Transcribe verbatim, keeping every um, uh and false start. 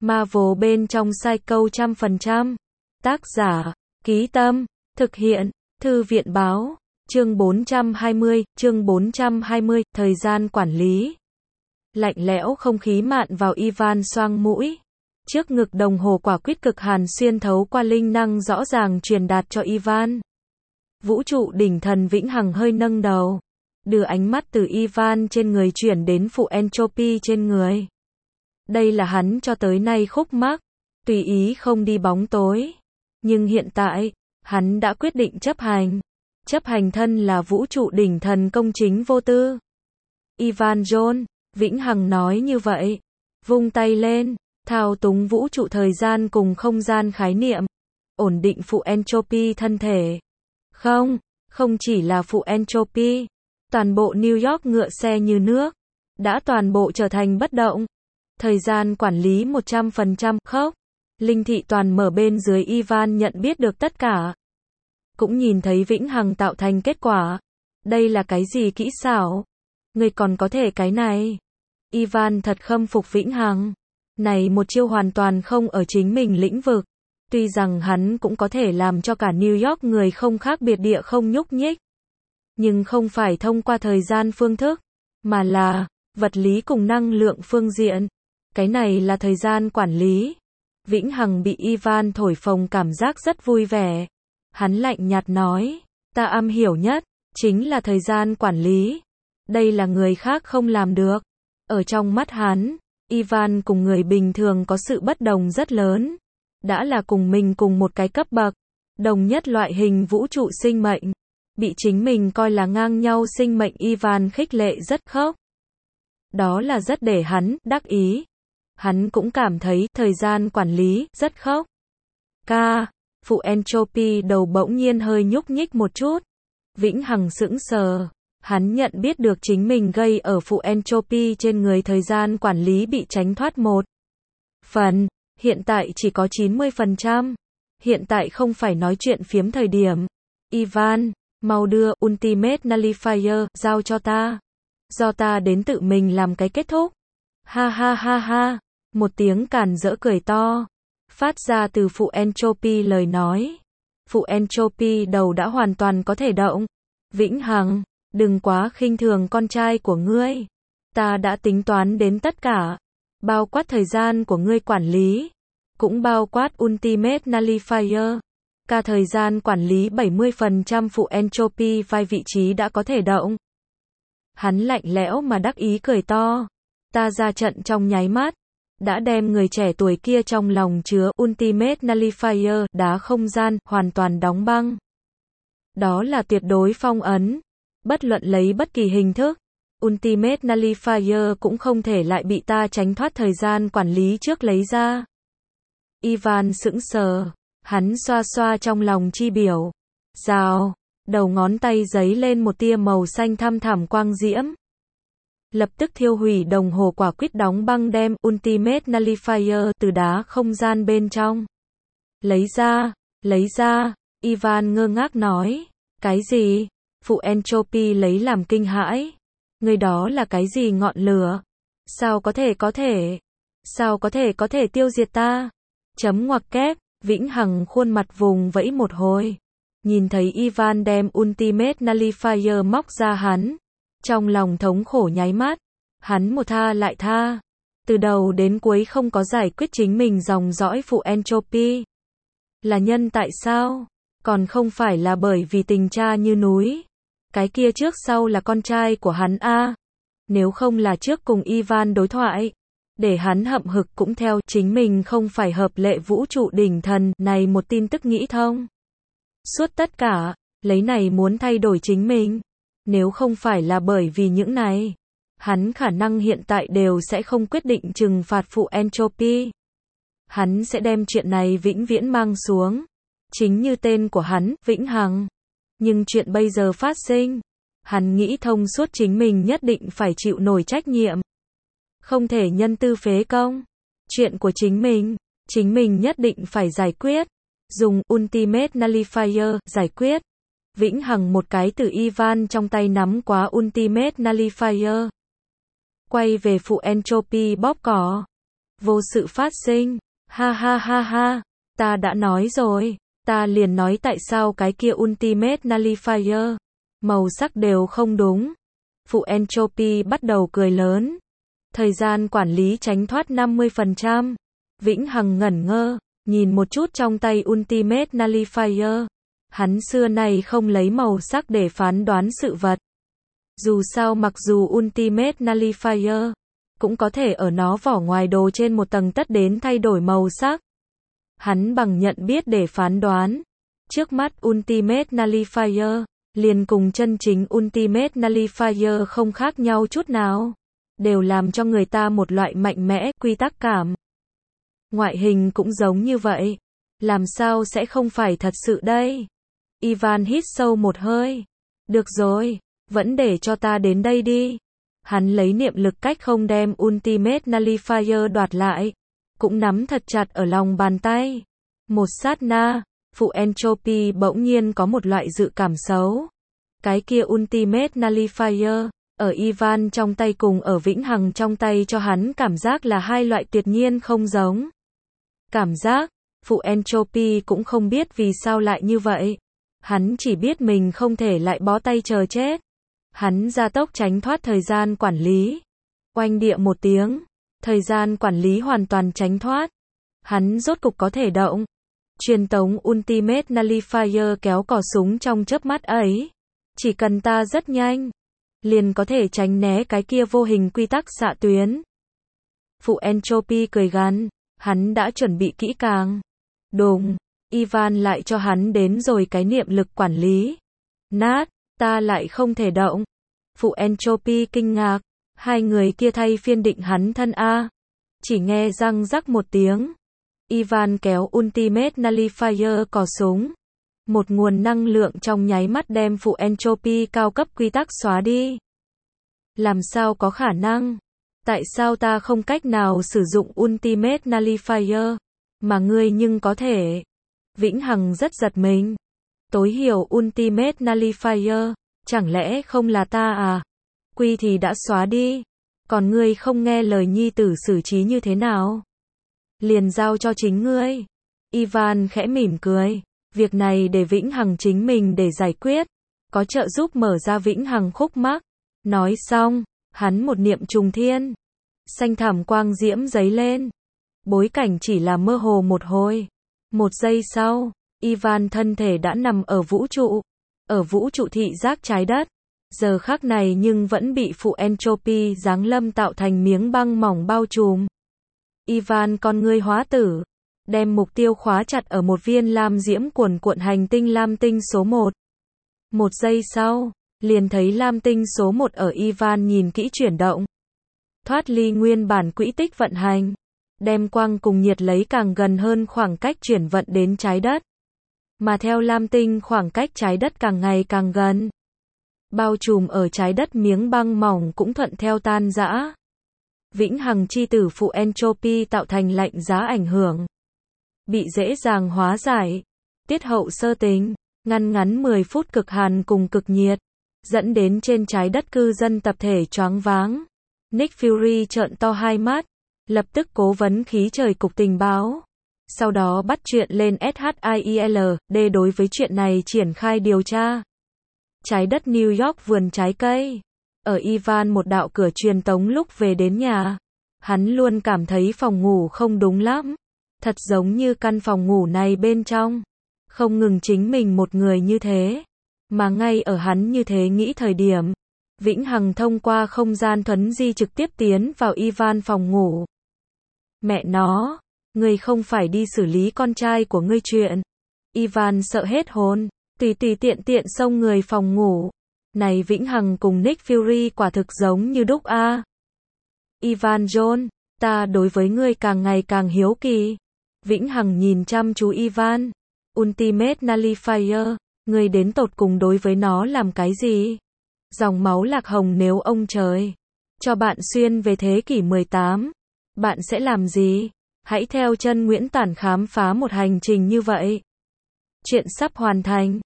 Marvel bên trong Psycho trăm phần trăm. Tác giả, Ký Tâm, thực hiện, Thư viện báo, chương bốn trăm hai mươi, chương bốn trăm hai mươi, thời gian quản lý. Lạnh lẽo không khí mạn vào Ivan xoang mũi. Trước ngực đồng hồ quả quyết cực hàn xuyên thấu qua linh năng rõ ràng truyền đạt cho Ivan. Vũ trụ đỉnh thần vĩnh hằng hơi nâng đầu, đưa ánh mắt từ Ivan trên người chuyển đến phụ Entropy trên người. Đây là hắn cho tới nay khúc mắc, tùy ý không đi bóng tối. Nhưng hiện tại, hắn đã quyết định chấp hành. Chấp hành thân là vũ trụ đỉnh thần công chính vô tư. Ivan John, vĩnh hằng nói như vậy. Vung tay lên, thao túng vũ trụ thời gian cùng không gian khái niệm. Ổn định phụ Entropy thân thể. Không, không chỉ là phụ Entropy. Toàn bộ New York ngựa xe như nước. Đã toàn bộ trở thành bất động. Thời gian quản lý một trăm phần trăm khốc. Linh thị toàn mở bên dưới Ivan nhận biết được tất cả. Cũng nhìn thấy vĩnh hằng tạo thành kết quả. Đây là cái gì kỹ xảo? Người còn có thể cái này. Ivan thật khâm phục vĩnh hằng. Này một chiêu hoàn toàn không ở chính mình lĩnh vực. Tuy rằng hắn cũng có thể làm cho cả New York người không khác biệt địa không nhúc nhích. Nhưng không phải thông qua thời gian phương thức, mà là vật lý cùng năng lượng phương diện. Cái này là thời gian quản lý. Vĩnh hằng bị Ivan thổi phồng cảm giác rất vui vẻ. Hắn lạnh nhạt nói, ta am hiểu nhất, chính là thời gian quản lý. Đây là người khác không làm được. Ở trong mắt hắn, Ivan cùng người bình thường có sự bất đồng rất lớn. Đã là cùng mình cùng một cái cấp bậc, đồng nhất loại hình vũ trụ sinh mệnh. Bị chính mình coi là ngang nhau sinh mệnh Ivan khích lệ rất khốc. Đó là rất để hắn đắc ý. Hắn cũng cảm thấy thời gian quản lý rất khốc. Ca, phụ Entropy đầu bỗng nhiên hơi nhúc nhích một chút. Vĩnh hằng sững sờ. Hắn nhận biết được chính mình gây ở phụ Entropy trên người thời gian quản lý bị tránh thoát một phần. Hiện tại chỉ có chín mươi phần trăm. Hiện tại không phải nói chuyện phiếm thời điểm. Ivan, mau đưa Ultimate Nullifier giao cho ta. Do ta đến tự mình làm cái kết thúc. Ha ha ha ha. Một tiếng càn rỡ cười to. Phát ra từ phụ Entropy lời nói. Phụ Entropy đầu đã hoàn toàn có thể động. Vĩnh hằng, đừng quá khinh thường con trai của ngươi. Ta đã tính toán đến tất cả. Bao quát thời gian của ngươi quản lý. Cũng bao quát Ultimate Nullifier. Cả thời gian quản lý bảy mươi phần trăm phụ Entropy vai vị trí đã có thể động. Hắn lạnh lẽo mà đắc ý cười to. Ta ra trận trong nháy mắt. Đã đem người trẻ tuổi kia trong lòng chứa Ultimate Nullifier đá không gian hoàn toàn đóng băng. Đó là tuyệt đối phong ấn. Bất luận lấy bất kỳ hình thức. Ultimate Nullifier cũng không thể lại bị ta tránh thoát thời gian quản lý trước lấy ra. Ivan sững sờ. Hắn xoa xoa trong lòng chi biểu. Rào. Đầu ngón tay giấy lên một tia màu xanh thăm thẳm quang diễm. Lập tức thiêu hủy đồng hồ quả quyết đóng băng đem Ultimate Nullifier từ đá không gian bên trong. Lấy ra, lấy ra, Ivan ngơ ngác nói. Cái gì? Phụ Entropy lấy làm kinh hãi. Người đó là cái gì ngọn lửa? Sao có thể có thể? Sao có thể có thể tiêu diệt ta? Chấm ngoặc kép, vĩnh hằng khuôn mặt vùng vẫy một hồi. Nhìn thấy Ivan đem Ultimate Nullifier móc ra hắn. Trong lòng thống khổ nháy mắt. Hắn một tha lại tha. Từ đầu đến cuối không có giải quyết chính mình dòng dõi phụ Entropy. Là nhân tại sao? Còn không phải là bởi vì tình cha như núi. Cái kia trước sau là con trai của hắn a. Nếu không là trước cùng Ivan đối thoại. Để hắn hậm hực cũng theo chính mình không phải hợp lệ vũ trụ đỉnh thần này một tin tức nghĩ thông. Suốt tất cả, lấy này muốn thay đổi chính mình. Nếu không phải là bởi vì những này, hắn khả năng hiện tại đều sẽ không quyết định trừng phạt phụ Entropy. Hắn sẽ đem chuyện này vĩnh viễn mang xuống. Chính như tên của hắn, vĩnh hằng. Nhưng chuyện bây giờ phát sinh, hắn nghĩ thông suốt chính mình nhất định phải chịu nổi trách nhiệm. Không thể nhân tư phế công. Chuyện của chính mình, chính mình nhất định phải giải quyết. Dùng Ultimate Nullifier giải quyết. Vĩnh hằng một cái từ Ivan trong tay nắm quá Ultimate Nullifier. Quay về phụ Entropy bóp cỏ. vô sự phát sinh. Ha ha ha ha, ta đã nói rồi, ta liền nói tại sao cái kia Ultimate Nullifier, màu sắc đều không đúng. Phụ Entropy bắt đầu cười lớn. Thời gian quản lý tránh thoát năm mươi phần trăm. Vĩnh Hằng ngẩn ngơ, nhìn một chút trong tay Ultimate Nullifier. Hắn xưa nay không lấy màu sắc để phán đoán sự vật. Dù sao mặc dù Ultimate Nullifier cũng có thể ở nó vỏ ngoài đồ trên một tầng tất đến thay đổi màu sắc. Hắn bằng nhận biết để phán đoán. Trước mắt Ultimate Nullifier liền cùng chân chính Ultimate Nullifier không khác nhau chút nào. Đều làm cho người ta một loại mạnh mẽ, quy tắc cảm. Ngoại hình cũng giống như vậy. Làm sao sẽ không phải thật sự đây? Ivan hít sâu một hơi. Được rồi, vẫn để cho ta đến đây đi. Hắn lấy niệm lực cách không đem Ultimate Nullifier đoạt lại. Cũng nắm thật chặt ở lòng bàn tay. Một sát na, phụ Entropy bỗng nhiên có một loại dự cảm xấu. Cái kia Ultimate Nullifier, ở Ivan trong tay cùng ở Vĩnh Hằng trong tay cho hắn cảm giác là hai loại tuyệt nhiên không giống. Cảm giác, phụ Entropy cũng không biết vì sao lại như vậy. Hắn chỉ biết mình không thể lại bó tay chờ chết. Hắn gia tốc tránh thoát thời gian quản lý. Oanh địa một tiếng, thời gian quản lý hoàn toàn tránh thoát. Hắn rốt cục có thể động. Truyền tống Ultimate Nullifier kéo cò súng trong chớp mắt ấy. Chỉ cần ta rất nhanh, liền có thể tránh né cái kia vô hình quy tắc xạ tuyến. Phụ Entropy cười gằn, hắn đã chuẩn bị kỹ càng. Đùng, Ivan lại cho hắn đến rồi cái niệm lực quản lý. Nát, ta lại không thể động. Phụ Entropy kinh ngạc, hai người kia thay phiên định hắn thân A. Chỉ nghe răng rắc một tiếng. Ivan kéo Ultimate Nullifier cò súng. Một nguồn năng lượng trong nháy mắt đem phụ Entropy cao cấp quy tắc xóa đi. Làm sao có khả năng? Tại sao ta không cách nào sử dụng Ultimate Nullifier, mà ngươi nhưng có thể? Vĩnh Hằng rất giật mình. Tối hiểu Ultimate Nullifier, chẳng lẽ không là ta à? Quy thì đã xóa đi. Còn ngươi không nghe lời nhi tử xử trí như thế nào? Liền giao cho chính ngươi. Ivan khẽ mỉm cười. Việc này để Vĩnh Hằng chính mình để giải quyết. Có trợ giúp mở ra Vĩnh Hằng khúc mắc. Nói xong, hắn một niệm trùng thiên. Xanh thẳm quang diễm giấy lên. Bối cảnh chỉ là mơ hồ một hồi. Một giây sau, Ivan thân thể đã nằm ở vũ trụ. Ở vũ trụ thị giác trái đất. Giờ khắc này nhưng vẫn bị phụ Entropy giáng lâm tạo thành miếng băng mỏng bao trùm. Ivan con ngươi hóa tử. Đem mục tiêu khóa chặt ở một viên lam diễm cuồn cuộn hành tinh lam tinh số một. Một giây sau, liền thấy lam tinh số một ở Ivan nhìn kỹ chuyển động. Thoát ly nguyên bản quỹ tích vận hành. Đem quang cùng nhiệt lấy càng gần hơn khoảng cách chuyển vận đến trái đất. Mà theo lam tinh khoảng cách trái đất càng ngày càng gần. Bao trùm ở trái đất miếng băng mỏng cũng thuận theo tan rã. Vĩnh Hằng chi tử phụ Entropy tạo thành lạnh giá ảnh hưởng. Bị dễ dàng hóa giải. Tiết hậu sơ tính, ngăn ngắn mười phút cực hàn cùng cực nhiệt. Dẫn đến trên trái đất cư dân tập thể choáng váng. Nick Fury trợn to hai mắt. Lập tức cố vấn khí trời cục tình báo. Sau đó bắt chuyện lên ét hát i e lờ đê đối với chuyện này triển khai điều tra. Trái đất New York vườn trái cây. Ở Ivan một đạo cửa truyền tống lúc về đến nhà. Hắn luôn cảm thấy phòng ngủ không đúng lắm. Thật giống như căn phòng ngủ này bên trong. Không ngừng chính mình một người như thế. Mà ngay ở hắn như thế nghĩ thời điểm. Vĩnh Hằng thông qua không gian thuấn di trực tiếp tiến vào Ivan phòng ngủ. Mẹ nó, ngươi không phải đi xử lý con trai của ngươi chuyện. Ivan sợ hết hồn, tùy tùy tiện tiện xông người phòng ngủ. Này Vĩnh Hằng cùng Nick Fury quả thực giống như đúc a. Ivan John, ta đối với ngươi càng ngày càng hiếu kỳ. Vĩnh Hằng nhìn chăm chú Ivan. Ultimate Nullifier, ngươi đến tột cùng đối với nó làm cái gì? Dòng máu lạc hồng nếu ông trời cho bạn xuyên về thế kỷ mười tám, bạn sẽ làm gì? Hãy theo chân Nguyễn Tản khám phá một hành trình như vậy. Chuyện sắp hoàn thành.